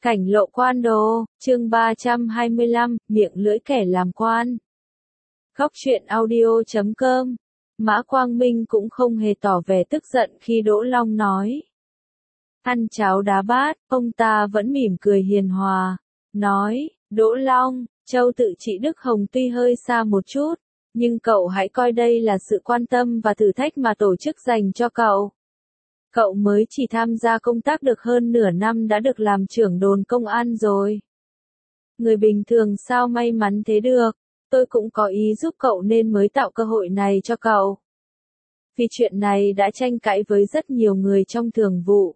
Cảnh lộ quan đồ, chương 325, miệng lưỡi kẻ làm quan. Góc truyện audio.com. Mã Quang Minh cũng không hề tỏ vẻ tức giận khi Đỗ Long nói. Ăn cháo đá bát, ông ta vẫn mỉm cười hiền hòa. Nói, Đỗ Long, Châu Tự Trị Đức Hồng tuy hơi xa một chút, nhưng cậu hãy coi đây là sự quan tâm và thử thách mà tổ chức dành cho cậu. Cậu mới chỉ tham gia công tác được hơn nửa năm đã được làm trưởng đồn công an rồi. Người bình thường sao may mắn thế được, tôi cũng có ý giúp cậu nên mới tạo cơ hội này cho cậu. Vì chuyện này đã tranh cãi với rất nhiều người trong thường vụ.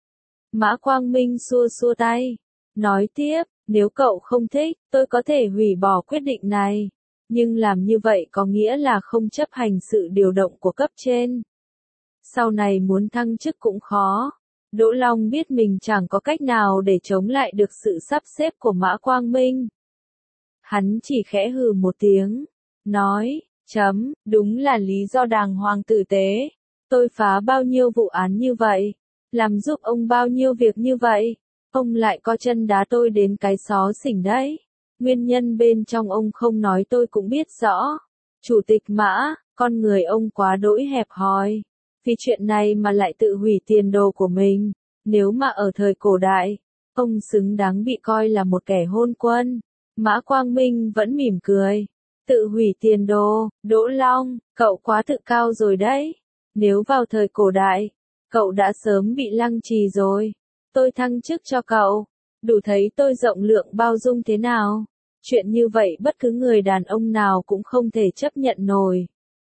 Mã Quang Minh xua xua tay, nói tiếp, nếu cậu không thích, tôi có thể hủy bỏ quyết định này. Nhưng làm như vậy có nghĩa là không chấp hành sự điều động của cấp trên. Sau này muốn thăng chức cũng khó. Đỗ Long biết mình chẳng có cách nào để chống lại được sự sắp xếp của Mã Quang Minh. Hắn chỉ khẽ hừ một tiếng, nói, đúng là lý do đàng hoàng tử tế. Tôi phá bao nhiêu vụ án như vậy, làm giúp ông bao nhiêu việc như vậy, ông lại co chân đá tôi đến cái xó xỉnh đấy. Nguyên nhân bên trong ông không nói tôi cũng biết rõ. Chủ tịch Mã, con người ông quá đỗi hẹp hòi. Vì chuyện này mà lại tự hủy tiền đồ của mình. Nếu mà ở thời cổ đại, ông xứng đáng bị coi là một kẻ hôn quân. Mã Quang Minh vẫn mỉm cười. Tự hủy tiền đồ, Đỗ Long, cậu quá tự cao rồi đấy. Nếu vào thời cổ đại, cậu đã sớm bị lăng trì rồi. Tôi thăng chức cho cậu, đủ thấy tôi rộng lượng bao dung thế nào. Chuyện như vậy bất cứ người đàn ông nào cũng không thể chấp nhận nổi.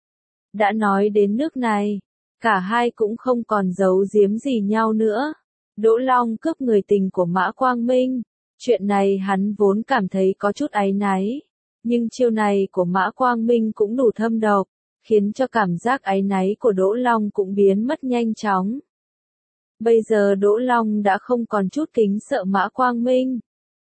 Đã nói đến nước này, cả hai cũng không còn giấu giếm gì nhau nữa. Đỗ Long cướp người tình của Mã Quang Minh. Chuyện này hắn vốn cảm thấy có chút áy náy. Nhưng chiêu này của Mã Quang Minh cũng đủ thâm độc, khiến cho cảm giác áy náy của Đỗ Long cũng biến mất nhanh chóng. Bây giờ Đỗ Long đã không còn chút kính sợ Mã Quang Minh.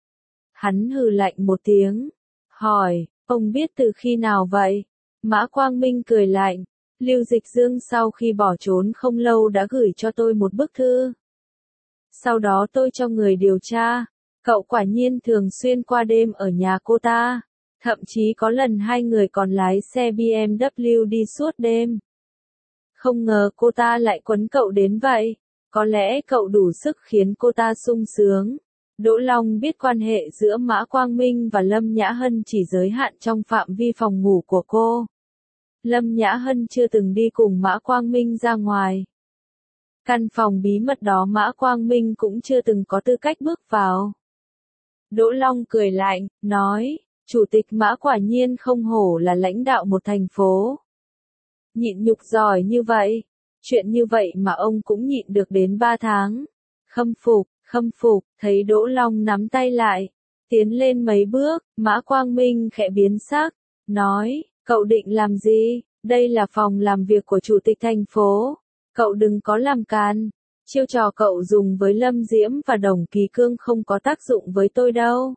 Hắn hừ lạnh một tiếng, hỏi, ông biết từ khi nào vậy? Mã Quang Minh cười lạnh, Lưu Dịch Dương sau khi bỏ trốn không lâu đã gửi cho tôi một bức thư. Sau đó tôi cho người điều tra, cậu quả nhiên thường xuyên qua đêm ở nhà cô ta, thậm chí có lần hai người còn lái xe BMW đi suốt đêm. Không ngờ cô ta lại quấn cậu đến vậy, có lẽ cậu đủ sức khiến cô ta sung sướng. Đỗ Long biết quan hệ giữa Mã Quang Minh và Lâm Nhã Hân chỉ giới hạn trong phạm vi phòng ngủ của cô. Lâm Nhã Hân chưa từng đi cùng Mã Quang Minh ra ngoài. Căn phòng bí mật đó Mã Quang Minh cũng chưa từng có tư cách bước vào. Đỗ Long cười lạnh, nói, Chủ tịch Mã quả nhiên không hổ là lãnh đạo một thành phố. Nhịn nhục giỏi như vậy, chuyện như vậy mà ông cũng nhịn được đến 3 tháng. Khâm phục, thấy Đỗ Long nắm tay lại, tiến lên mấy bước, Mã Quang Minh khẽ biến sắc, nói, cậu định làm gì, đây là phòng làm việc của chủ tịch thành phố, cậu đừng có làm càn, chiêu trò cậu dùng với Lâm Diễm và Đồng Kỳ Cương không có tác dụng với tôi đâu.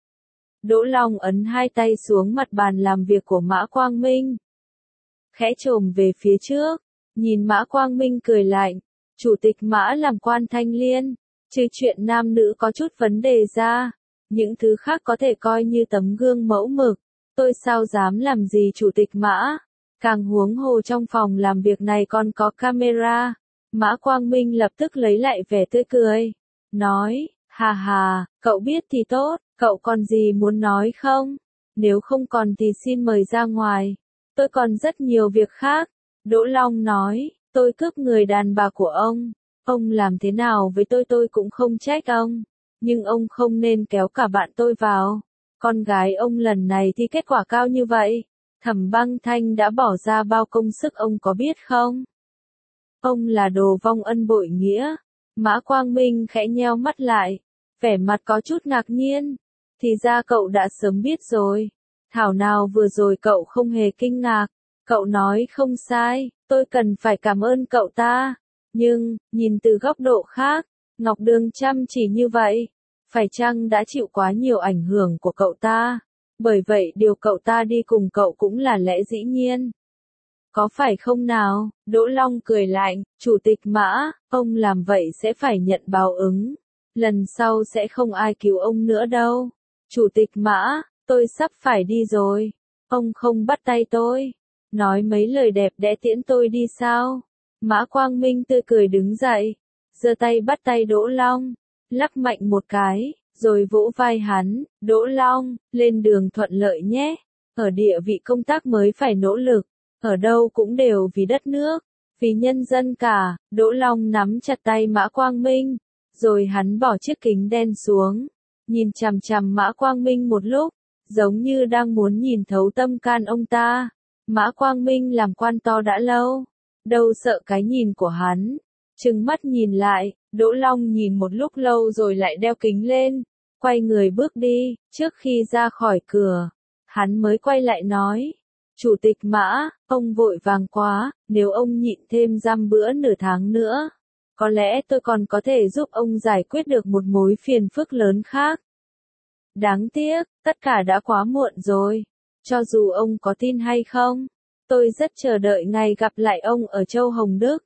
Đỗ Long ấn hai tay xuống mặt bàn làm việc của Mã Quang Minh, khẽ chồm về phía trước, nhìn Mã Quang Minh cười lạnh, Chủ tịch Mã làm quan Thanh Liên. Trừ chuyện nam nữ có chút vấn đề ra, những thứ khác có thể coi như tấm gương mẫu mực, tôi sao dám làm gì Chủ tịch Mã, càng huống hồ trong phòng làm việc này còn có camera. Mã Quang Minh lập tức lấy lại vẻ tươi cười, nói, hà, cậu biết thì tốt, cậu còn gì muốn nói không? Nếu không còn thì xin mời ra ngoài, tôi còn rất nhiều việc khác. Đỗ Long nói, tôi cướp người đàn bà của ông làm thế nào với tôi cũng không trách ông, nhưng ông không nên kéo cả bạn tôi vào. Con gái ông lần này thi kết quả cao như vậy, Thẩm Băng Thanh đã bỏ ra bao công sức ông có biết không? Ông là đồ vong ân bội nghĩa. Mã Quang Minh khẽ nheo mắt lại, vẻ mặt có chút ngạc nhiên, thì ra cậu đã sớm biết rồi. Thảo nào vừa rồi cậu không hề kinh ngạc, cậu nói không sai, tôi cần phải cảm ơn cậu ta. Nhưng, nhìn từ góc độ khác, Ngọc Đường chăm chỉ như vậy, phải chăng đã chịu quá nhiều ảnh hưởng của cậu ta? Bởi vậy điều cậu ta đi cùng cậu cũng là lẽ dĩ nhiên. Có phải không nào? Đỗ Long cười lạnh, Chủ tịch Mã, ông làm vậy sẽ phải nhận báo ứng. lần sau sẽ không ai cứu ông nữa đâu. Chủ tịch Mã, tôi sắp phải đi rồi. Ông không bắt tay tôi. Nói mấy lời đẹp đẽ tiễn tôi đi sao? Mã Quang Minh tươi cười đứng dậy, giơ tay bắt tay Đỗ Long, lắc mạnh một cái, rồi vỗ vai hắn, Đỗ Long, lên đường thuận lợi nhé. Ở địa vị công tác mới phải nỗ lực, ở đâu cũng đều vì đất nước, vì nhân dân cả. Đỗ Long nắm chặt tay Mã Quang Minh, rồi hắn bỏ chiếc kính đen xuống, nhìn chằm chằm Mã Quang Minh một lúc, giống như đang muốn nhìn thấu tâm can ông ta. Mã Quang Minh làm quan to đã lâu, đâu sợ cái nhìn của hắn. Trừng mắt nhìn lại, Đỗ Long nhìn một lúc lâu rồi lại đeo kính lên, quay người bước đi. Trước khi ra khỏi cửa, hắn mới quay lại nói, Chủ tịch Mã, ông vội vàng quá, nếu ông nhịn thêm dăm bữa nửa tháng nữa, có lẽ tôi còn có thể giúp ông giải quyết được một mối phiền phức lớn khác. Đáng tiếc, tất cả đã quá muộn rồi. Cho dù ông có tin hay không, tôi rất chờ đợi ngày gặp lại ông ở Châu Hồng Đức.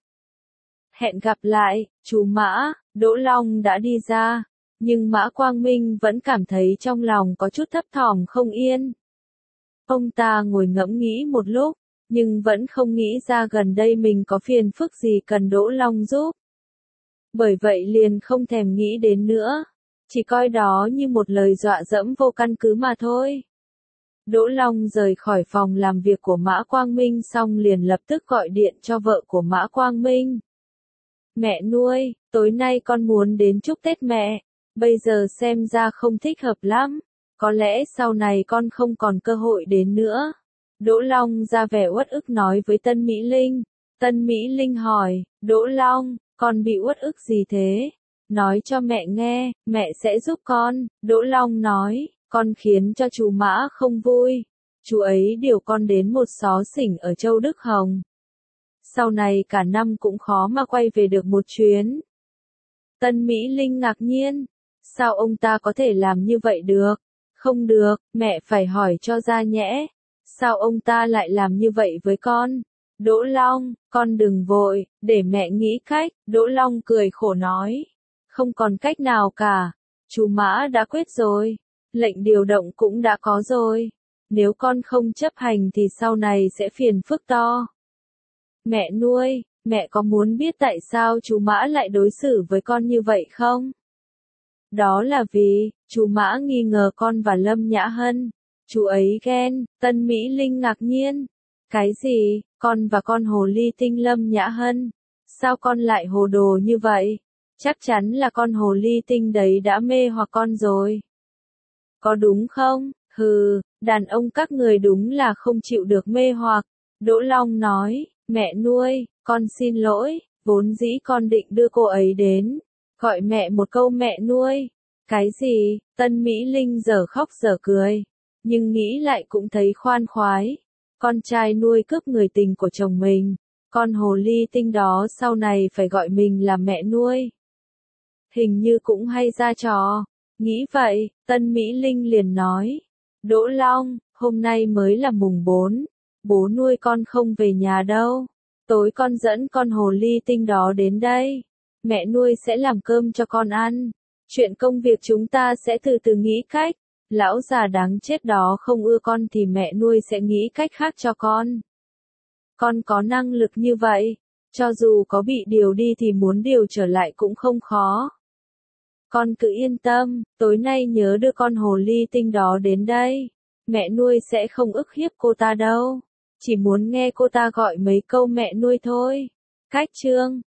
Hẹn gặp lại, chú Mã. Đỗ Long đã đi ra, nhưng Mã Quang Minh vẫn cảm thấy trong lòng có chút thấp thỏm không yên. Ông ta ngồi ngẫm nghĩ một lúc, nhưng vẫn không nghĩ ra gần đây mình có phiền phức gì cần Đỗ Long giúp. Bởi vậy liền không thèm nghĩ đến nữa, chỉ coi đó như một lời dọa dẫm vô căn cứ mà thôi. Đỗ Long rời khỏi phòng làm việc của Mã Quang Minh xong liền lập tức gọi điện cho vợ của Mã Quang Minh. Mẹ nuôi, tối nay con muốn đến chúc Tết mẹ, bây giờ xem ra không thích hợp lắm, có lẽ sau này con không còn cơ hội đến nữa. Đỗ Long ra vẻ uất ức nói với Tân Mỹ Linh. Tân Mỹ Linh hỏi, Đỗ Long, con bị uất ức gì thế? Nói cho mẹ nghe, mẹ sẽ giúp con. Đỗ Long nói, con khiến cho chú Mã không vui. Chú ấy điều con đến một xó xỉnh ở Châu Đức Hồng. Sau này cả năm cũng khó mà quay về được một chuyến. Tân Mỹ Linh ngạc nhiên. Sao ông ta có thể làm như vậy được? Không được, mẹ phải hỏi cho ra nhẽ. Sao ông ta lại làm như vậy với con? Đỗ Long, con đừng vội, để mẹ nghĩ cách. Đỗ Long cười khổ nói. Không còn cách nào cả. Chú Mã đã quyết rồi. Lệnh điều động cũng đã có rồi. Nếu con không chấp hành thì sau này sẽ phiền phức to. Mẹ nuôi, mẹ có muốn biết tại sao chú Mã lại đối xử với con như vậy không? Đó là vì, chú Mã nghi ngờ con và Lâm Nhã Hân. Chú ấy ghen. Tân Mỹ Linh ngạc nhiên. Cái gì, con và con hồ ly tinh Lâm Nhã Hân? Sao con lại hồ đồ như vậy? Chắc chắn là con hồ ly tinh đấy đã mê hoặc con rồi. Có đúng không? Hừ, đàn ông các người đúng là không chịu được mê hoặc. Đỗ Long nói, mẹ nuôi, con xin lỗi, vốn dĩ con định đưa cô ấy đến. Gọi mẹ một câu mẹ nuôi. Cái gì? Tân Mỹ Linh giờ khóc giờ cười. Nhưng nghĩ lại cũng thấy khoan khoái. Con trai nuôi cướp người tình của chồng mình. Con hồ ly tinh đó sau này phải gọi mình là mẹ nuôi. Hình như cũng hay ra trò. Nghĩ vậy, Tân Mỹ Linh liền nói. Đỗ Long, hôm nay mới là mùng 4. Bố nuôi con không về nhà đâu. Tối con dẫn con hồ ly tinh đó đến đây. Mẹ nuôi sẽ làm cơm cho con ăn. Chuyện công việc chúng ta sẽ từ từ nghĩ cách. Lão già đáng chết đó không ưa con thì mẹ nuôi sẽ nghĩ cách khác cho con. Con có năng lực như vậy. Cho dù có bị điều đi thì muốn điều trở lại cũng không khó. Con cứ yên tâm, tối nay nhớ đưa con hồ ly tinh đó đến đây. Mẹ nuôi sẽ không ức hiếp cô ta đâu. Chỉ muốn nghe cô ta gọi mấy câu mẹ nuôi thôi. Cách chương